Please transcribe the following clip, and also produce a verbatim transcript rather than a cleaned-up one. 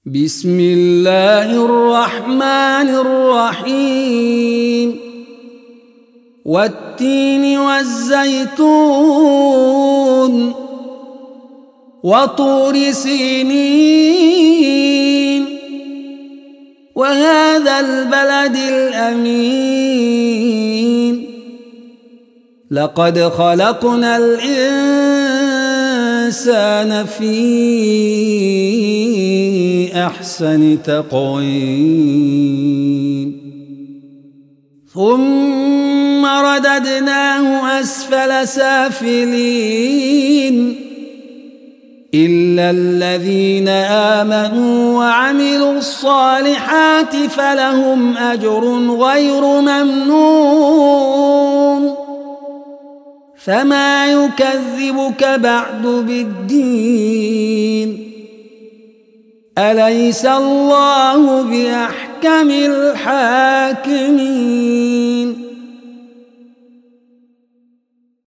بسم الله الرحمن الرحيم والتين والزيتون وطور سينين وهذا البلد الأمين لقد خلقنا الإنسان في أحسن تقويم ثم رددناه أسفل سافلين إلا الذين آمنوا وعملوا الصالحات فلهم أجر غير ممنون فما يكذبك بعد بالدين أليس الله بأحكم الحاكمين.